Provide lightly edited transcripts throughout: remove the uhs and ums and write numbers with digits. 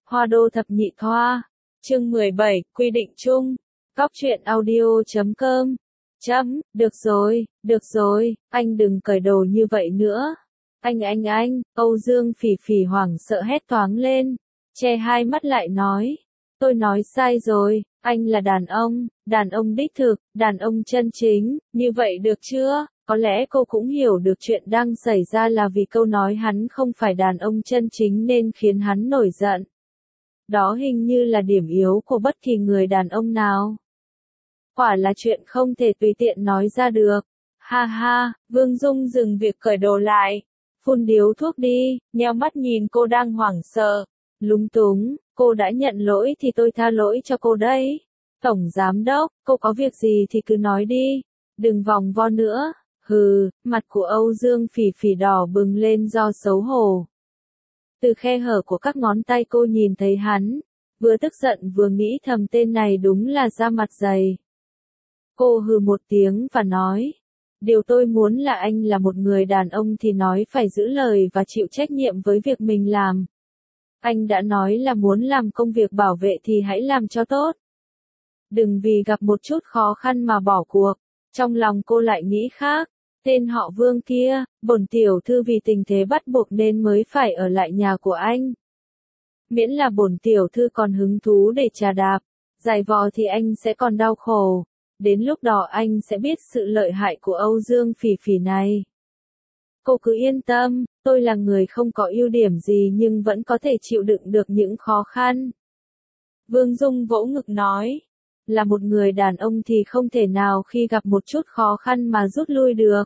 Hoa đô thập nhị thoa. Chương 17, quy định chung. Góc truyện audio.com. Được rồi, anh đừng cởi đồ như vậy nữa. Anh, Âu Dương Phỉ Phỉ hoảng sợ hét toáng lên, che hai mắt lại nói. Tôi nói sai rồi, anh là đàn ông đích thực, đàn ông chân chính, như vậy được chưa? Có lẽ cô cũng hiểu được chuyện đang xảy ra là vì câu nói hắn không phải đàn ông chân chính nên khiến hắn nổi giận. Đó hình như là điểm yếu của bất kỳ người đàn ông nào. Quả là chuyện không thể tùy tiện nói ra được. Ha ha, Vương Dung dừng việc cởi đồ lại, phun điếu thuốc đi, nheo mắt nhìn cô đang hoảng sợ, lúng túng, cô đã nhận lỗi thì tôi tha lỗi cho cô đấy. Tổng giám đốc, cô có việc gì thì cứ nói đi, đừng vòng vo nữa. Hừ, mặt của Âu Dương Phỉ Phỉ đỏ bừng lên do xấu hổ. Từ khe hở của các ngón tay cô nhìn thấy hắn, vừa tức giận vừa nghĩ thầm tên này đúng là da mặt dày. Cô hừ một tiếng và nói, điều tôi muốn là anh là một người đàn ông thì nói phải giữ lời và chịu trách nhiệm với việc mình làm. Anh đã nói là muốn làm công việc bảo vệ thì hãy làm cho tốt. Đừng vì gặp một chút khó khăn mà bỏ cuộc. Trong lòng cô lại nghĩ khác. Tên họ Vương kia, bổn tiểu thư vì tình thế bắt buộc nên mới phải ở lại nhà của anh. Miễn là bổn tiểu thư còn hứng thú để chà đạp, giày vò thì anh sẽ còn đau khổ. Đến lúc đó anh sẽ biết sự lợi hại của Âu Dương Phỉ Phỉ này. Cô cứ yên tâm, tôi là người không có ưu điểm gì nhưng vẫn có thể chịu đựng được những khó khăn. Vương Dung vỗ ngực nói, là một người đàn ông thì không thể nào khi gặp một chút khó khăn mà rút lui được.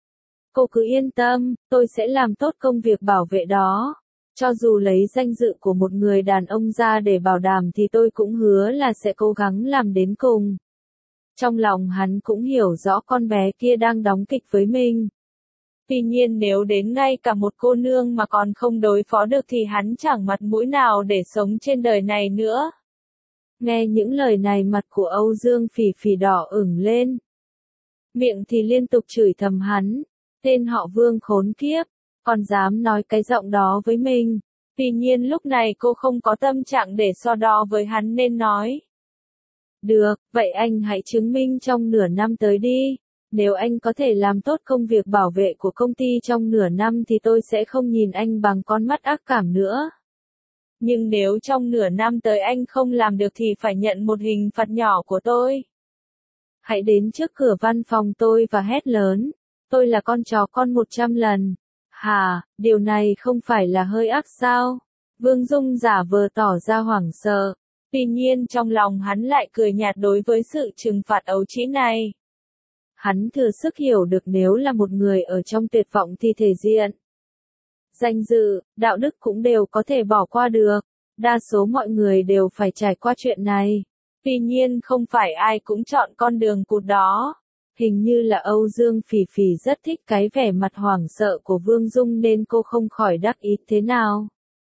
Cô cứ yên tâm, tôi sẽ làm tốt công việc bảo vệ đó. Cho dù lấy danh dự của một người đàn ông ra để bảo đảm thì tôi cũng hứa là sẽ cố gắng làm đến cùng. Trong lòng hắn cũng hiểu rõ con bé kia đang đóng kịch với mình. Tuy nhiên nếu đến ngay cả một cô nương mà còn không đối phó được thì hắn chẳng mặt mũi nào để sống trên đời này nữa. Nghe những lời này mặt của Âu Dương Phỉ Phỉ đỏ ửng lên. Miệng thì liên tục chửi thầm hắn. Tên họ Vương khốn kiếp, còn dám nói cái giọng đó với mình. Tuy nhiên lúc này cô không có tâm trạng để so đo với hắn nên nói. Được, vậy anh hãy chứng minh trong nửa năm tới đi. Nếu anh có thể làm tốt công việc bảo vệ của công ty trong nửa năm thì tôi sẽ không nhìn anh bằng con mắt ác cảm nữa. Nhưng nếu trong nửa năm tới anh không làm được thì phải nhận một hình phạt nhỏ của tôi. Hãy đến trước cửa văn phòng tôi và hét lớn. Tôi là con chó con 100 lần. Hả, điều này không phải là hơi ác sao? Vương Dung giả vờ tỏ ra hoảng sợ. Tuy nhiên trong lòng hắn lại cười nhạt đối với sự trừng phạt ấu trĩ này. Hắn thừa sức hiểu được nếu là một người ở trong tuyệt vọng thì thể diện, danh dự, đạo đức cũng đều có thể bỏ qua được. Đa số mọi người đều phải trải qua chuyện này. Tuy nhiên không phải ai cũng chọn con đường cụt đó. Hình như là Âu Dương Phỉ Phỉ rất thích cái vẻ mặt hoảng sợ của Vương Dung nên cô không khỏi đắc ý thế nào.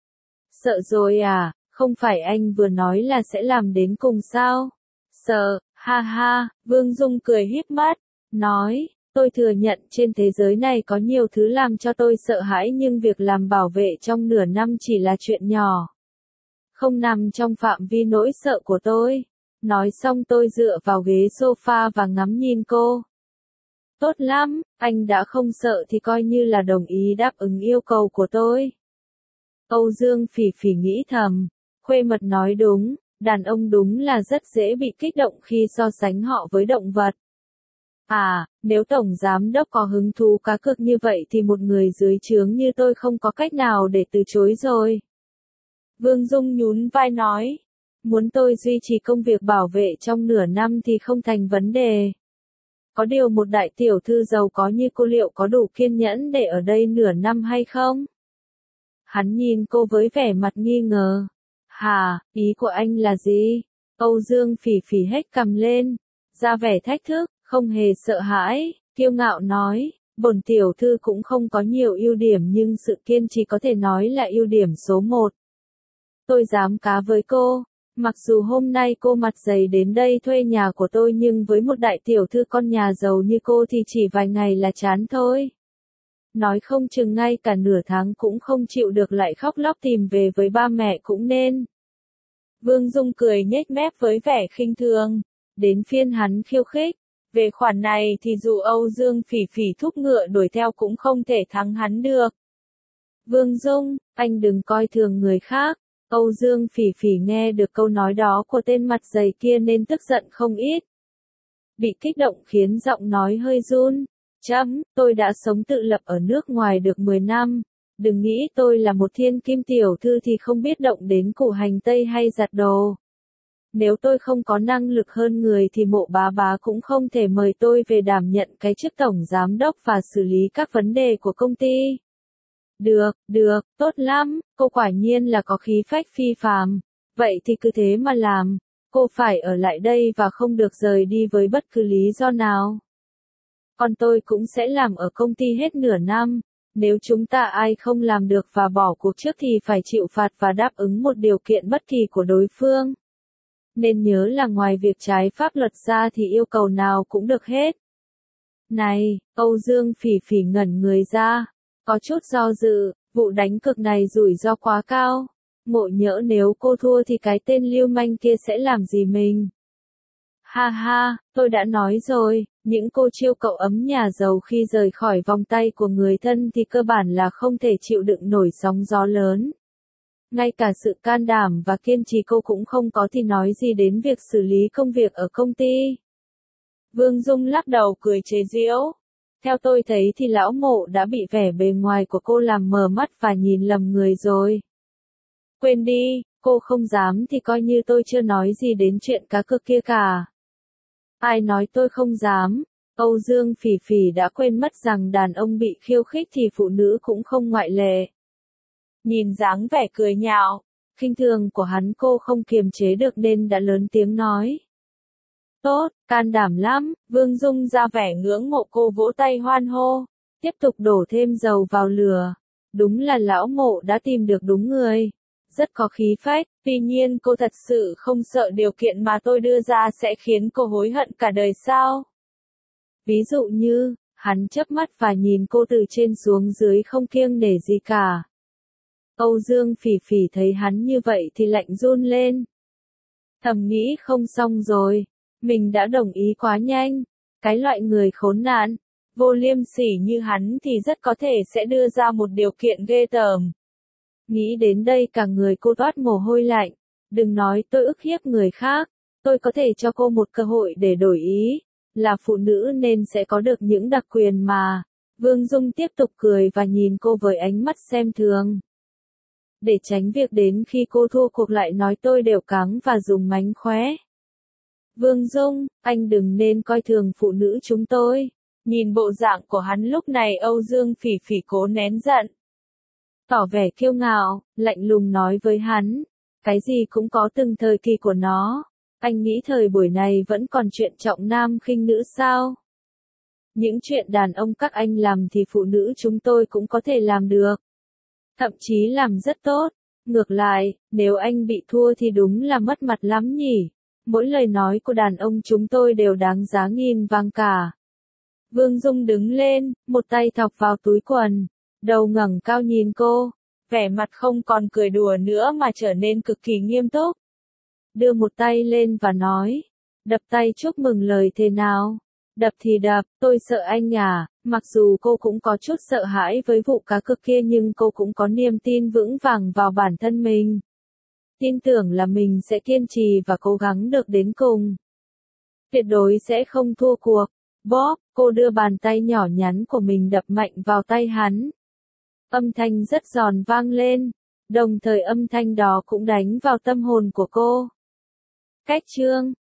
Sợ rồi à, không phải anh vừa nói là sẽ làm đến cùng sao? Sợ, ha ha, Vương Dung cười híp mắt, nói, tôi thừa nhận trên thế giới này có nhiều thứ làm cho tôi sợ hãi nhưng việc làm bảo vệ trong nửa năm chỉ là chuyện nhỏ. Không nằm trong phạm vi nỗi sợ của tôi. Nói xong tôi dựa vào ghế sofa và ngắm nhìn cô. Tốt lắm, anh đã không sợ thì coi như là đồng ý đáp ứng yêu cầu của tôi. Âu Dương Phỉ Phỉ nghĩ thầm, khuê mật nói đúng, đàn ông đúng là rất dễ bị kích động khi so sánh họ với động vật. À, nếu tổng giám đốc có hứng thú cá cược như vậy thì một người dưới trướng như tôi không có cách nào để từ chối rồi. Vương Dung nhún vai nói. Muốn tôi duy trì công việc bảo vệ trong nửa năm thì không thành vấn đề. Có điều một đại tiểu thư giàu có như cô liệu có đủ kiên nhẫn để ở đây nửa năm hay không? Hắn nhìn cô với vẻ mặt nghi ngờ. Hả, ý của anh là gì? Âu Dương Phỉ Phỉ hét cằm lên, ra vẻ thách thức, không hề sợ hãi, kiêu ngạo nói, bổn tiểu thư cũng không có nhiều ưu điểm nhưng sự kiên trì có thể nói là ưu điểm số 1. Tôi dám cá với cô. Mặc dù hôm nay cô mặt dày đến đây thuê nhà của tôi nhưng với một đại tiểu thư con nhà giàu như cô thì chỉ vài ngày là chán thôi. nói không chừng ngay cả nửa tháng cũng không chịu được lại khóc lóc tìm về với ba mẹ cũng nên. Vương Dung cười nhếch mép với vẻ khinh thường, đến phiên hắn khiêu khích. Về khoản này thì dù Âu Dương Phỉ Phỉ thúc ngựa đuổi theo cũng không thể thắng hắn được. Vương Dung, anh đừng coi thường người khác. Âu Dương Phỉ Phỉ nghe được câu nói đó của tên mặt dày kia nên tức giận không ít. Bị kích động khiến giọng nói hơi run. Tôi đã sống tự lập ở nước ngoài được 10 năm. Đừng nghĩ tôi là một thiên kim tiểu thư thì không biết động đến củ hành tây hay giặt đồ. Nếu tôi không có năng lực hơn người thì Mộ bá bá cũng không thể mời tôi về đảm nhận cái chức tổng giám đốc và xử lý các vấn đề của công ty. Được, tốt lắm, cô quả nhiên là có khí phách phi phàm. Vậy thì cứ thế mà làm, cô phải ở lại đây và không được rời đi với bất cứ lý do nào. Còn tôi cũng sẽ làm ở công ty hết nửa năm. Nếu chúng ta ai không làm được và bỏ cuộc trước thì phải chịu phạt và đáp ứng một điều kiện bất kỳ của đối phương. Nên nhớ là ngoài việc trái pháp luật ra thì yêu cầu nào cũng được hết. Này, Âu Dương Phỉ Phỉ ngẩn người ra, có chút do dự, vụ đánh cược này rủi ro quá cao. Ngộ nhỡ nếu cô thua thì cái tên lưu manh kia sẽ làm gì mình? Ha ha, tôi đã nói rồi, những cô chiêu cậu ấm nhà giàu khi rời khỏi vòng tay của người thân thì cơ bản là không thể chịu đựng nổi sóng gió lớn. Ngay cả sự can đảm và kiên trì cô cũng không có thì nói gì đến việc xử lý công việc ở công ty. Vương Dung lắc đầu cười chế giễu. Theo tôi thấy thì lão Mộ đã bị vẻ bề ngoài của cô làm mờ mắt và nhìn lầm người rồi. Quên đi, cô không dám thì coi như tôi chưa nói gì đến chuyện cá cược kia cả. Ai nói tôi không dám? Âu Dương Phỉ Phỉ đã quên mất rằng đàn ông bị khiêu khích thì phụ nữ cũng không ngoại lệ. Nhìn dáng vẻ cười nhạo, khinh thường của hắn cô không kiềm chế được nên đã lớn tiếng nói. Tốt, can đảm lắm, Vương Dung ra vẻ ngưỡng mộ cô vỗ tay hoan hô, tiếp tục đổ thêm dầu vào lửa. Đúng là lão Mộ đã tìm được đúng người. Rất có khí phách, tuy nhiên cô thật sự không sợ điều kiện mà tôi đưa ra sẽ khiến cô hối hận cả đời sao? Ví dụ như, hắn chớp mắt và nhìn cô từ trên xuống dưới không kiêng nể gì cả. Âu Dương Phỉ Phỉ thấy hắn như vậy thì lạnh run lên. Thầm nghĩ không xong rồi, mình đã đồng ý quá nhanh. Cái loại người khốn nạn, vô liêm sỉ như hắn thì rất có thể sẽ đưa ra một điều kiện ghê tởm. Nghĩ đến đây cả người cô toát mồ hôi lạnh. Đừng nói tôi ức hiếp người khác, tôi có thể cho cô một cơ hội để đổi ý. Là phụ nữ nên sẽ có được những đặc quyền mà. Vương Dung tiếp tục cười và nhìn cô với ánh mắt xem thường. Để tránh việc đến khi cô thua cuộc lại nói tôi đều cáng và dùng mánh khóe. Vương Dung, anh đừng nên coi thường phụ nữ chúng tôi. Nhìn bộ dạng của hắn lúc này Âu Dương Phỉ Phỉ cố nén giận. Tỏ vẻ kiêu ngạo, lạnh lùng nói với hắn. Cái gì cũng có từng thời kỳ của nó. Anh nghĩ thời buổi này vẫn còn chuyện trọng nam khinh nữ sao? Những chuyện đàn ông các anh làm thì phụ nữ chúng tôi cũng có thể làm được. Thậm chí làm rất tốt. Ngược lại, nếu anh bị thua thì đúng là mất mặt lắm nhỉ. Mỗi lời nói của đàn ông chúng tôi đều đáng giá nghìn vàng cả. Vương Dung đứng lên, một tay thọc vào túi quần, đầu ngẩng cao nhìn cô, vẻ mặt không còn cười đùa nữa mà trở nên cực kỳ nghiêm túc. Đưa một tay lên và nói, đập tay chúc mừng lời thề nào. Đập thì đập, tôi sợ anh à. Mặc dù cô cũng có chút sợ hãi với vụ cá cược kia nhưng cô cũng có niềm tin vững vàng vào bản thân mình. Tin tưởng là mình sẽ kiên trì và cố gắng được đến cùng. Tuyệt đối sẽ không thua cuộc. Bob, cô đưa bàn tay nhỏ nhắn của mình đập mạnh vào tay hắn. Âm thanh rất giòn vang lên, đồng thời âm thanh đó cũng đánh vào tâm hồn của cô. Cách chương